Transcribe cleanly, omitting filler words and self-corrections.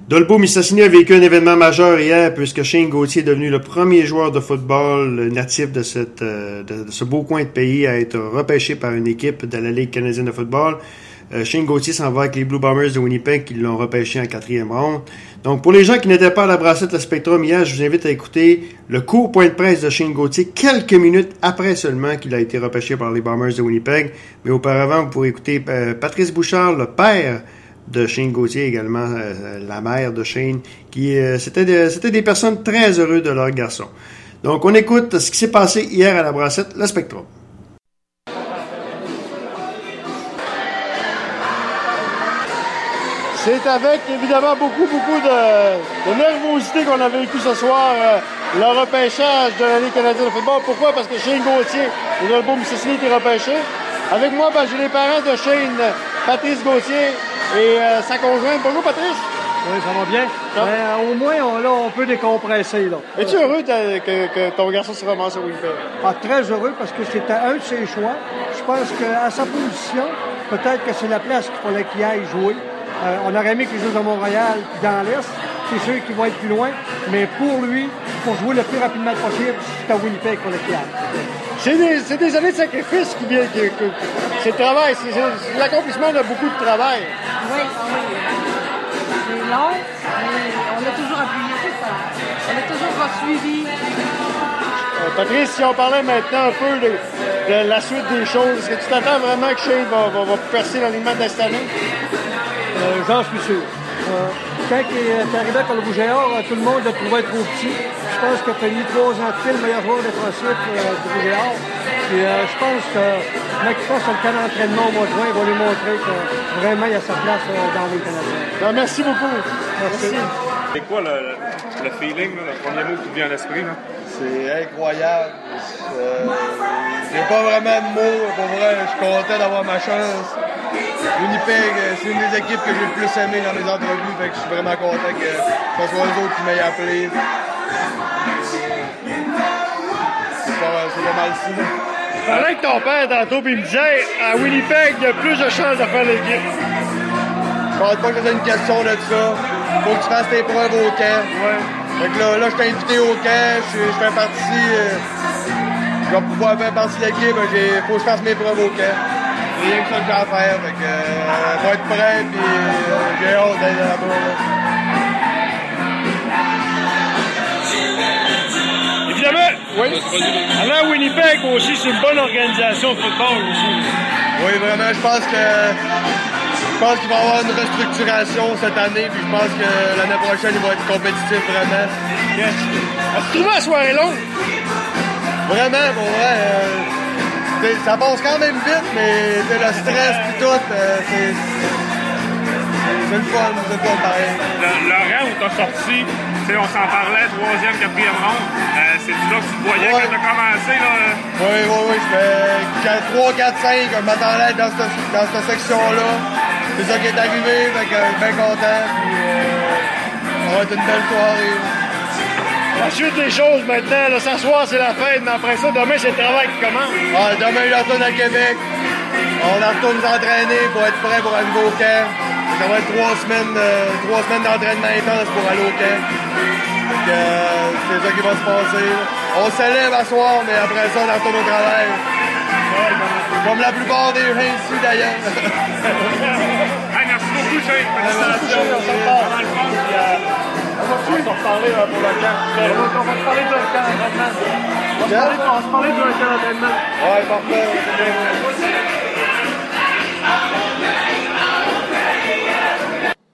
Dolbeau-Mistassini a vécu un événement majeur hier puisque Shane Gauthier est devenu le premier joueur de football natif de ce beau coin de pays à être repêché par une équipe de la Ligue canadienne de football. Shane Gauthier s'en va avec les Blue Bombers de Winnipeg qui l'ont repêché en 4e ronde. Donc pour les gens qui n'étaient pas à la brassette Le Spectrum hier, je vous invite à écouter le court point de presse de Shane Gauthier quelques minutes après seulement qu'il a été repêché par les Bombers de Winnipeg. Mais auparavant, vous pourrez écouter Patrice Bouchard, le père de Shane Gauthier, également la mère de Shane, qui c'était des personnes très heureuses de leur garçon. Donc on écoute ce qui s'est passé hier à la brassette Le Spectrum. C'est avec évidemment beaucoup de nervosité qu'on a vécu ce soir le repêchage de la Ligue canadienne de football. Pourquoi? Parce que Shane Gauthier et Dolbeau-Mistassini étaient repêchés. Avec moi, j'ai les parents de Shane, Patrice Gauthier et sa conjointe. Bonjour Patrice. Oui, ça va bien. Au moins, on peut décompresser. Là. Es-tu heureux que ton garçon se ramasse au Winnipeg? Très heureux parce que c'était un de ses choix. Je pense qu'à sa position, peut-être que c'est la place qu'il fallait qu'il aille jouer. On aurait aimé qu'il joue dans Montréal puis dans l'Est. C'est sûr qu'il va être plus loin. Mais pour lui, pour jouer le plus rapidement possible, c'est à Winnipeg qu'on le fiable. C'est des années de sacrifice qui viennent. C'est le travail. C'est l'accomplissement de beaucoup de travail. Oui. C'est long, mais on a toujours appuyé tout ça. On a toujours suivi. Patrice, si on parlait maintenant un peu de la suite des choses, est-ce que tu t'attends vraiment que Shane va percer l'alignement de cette année? J'en suis sûr. Quand il est arrivé à Colbougéard, tout le monde le trouvait trop petit. Je pense qu'il a fallu 3 ans de fil, le meilleur joueur défensif du Bougéard. Et je pense que quand il passe sur le camp d'entraînement au mois de juin, il va lui montrer que vraiment il a sa place dans les Canadiens. Merci beaucoup. Merci. C'est quoi le feeling, le premier mot qui te vient à l'esprit? Là? C'est incroyable. J'ai pas vraiment de mots. Pour vrai, je suis content d'avoir ma chance. Winnipeg, c'est une des équipes que j'ai le plus aimé dans mes entrevues. Fait que je suis vraiment content que ce soit eux autres qui m'aient appelé. C'est pas mal ça. Je parlais avec ton père tantôt, puis il me disait à Winnipeg, il y a plus de chances de faire l'équipe. Je pense pas que c'est une question de ça. Faut que tu fasses tes preuves au camp. Ouais. Fait que là, je t'ai invité au camp, je fais partie. Je vais pouvoir faire partie de l'équipe, faut que je fasse mes preuves au camp. C'est rien que ça que j'ai à faire. Fait que je vais être prêt, puis j'ai hâte d'être là-bas. Évidemment, oui. Aller à Winnipeg aussi, c'est une bonne organisation de football aussi. Oui, vraiment, je pense qu'il va y avoir une restructuration cette année, puis je pense que l'année prochaine, il va être compétitif vraiment. Yes. As-tu trouvé la soirée longue? Vraiment, bon, ouais. Ça passe quand même vite, mais le stress et tout, c'est le fun pareil. Le rang où t'as sorti, on s'en parlait, 3e, 4e ronde, c'est là que tu te voyais quand t'as commencé? Là? Oui, je fais 3, 4, 5, je m'attendais à être dans cette section-là. C'est ça qui est arrivé, fait que je suis bien content, puis ça va être une belle soirée. La suite des choses maintenant, là, ce soir c'est la fête, mais après ça, demain c'est le travail qui commence. Demain, je retourne à Québec. On retourne nous entraîner pour être prêt pour arriver au camp. Ça va être 3 semaines d'entraînement intense pour aller au camp. C'est ça qui va se passer. On se lève à soir, mais après ça, on retourne au travail. Comme la plupart des gens ici d'ailleurs. Merci beaucoup, Shane. Félicitations. On va se reparler pour le camp. On va se parler du camp d'entraînement. On va se parler du camp d'entraînement. Ouais, parfait.